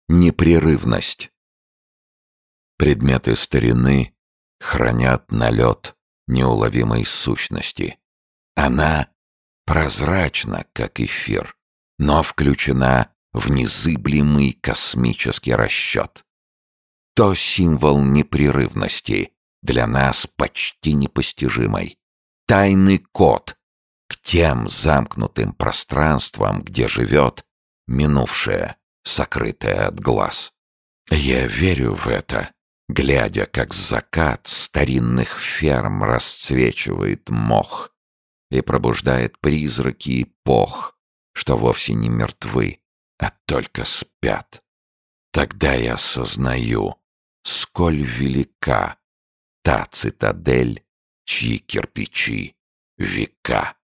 Непрерывность. Предметы старины хранят налет неуловимой сущности. Она прозрачна, как эфир, но включена в незыблемый космический расчет. То символ непрерывности, для нас почти непостижимый. Тайный код к тем замкнутым пространствам, где живет минувшее, сокрытое от глаз. Я верю в это, глядя, как закат старинных ферм расцвечивает мох и пробуждает призраки эпох, что вовсе не мертвы, а только спят. Тогда я осознаю, сколь велика та цитадель, чьи кирпичи — века.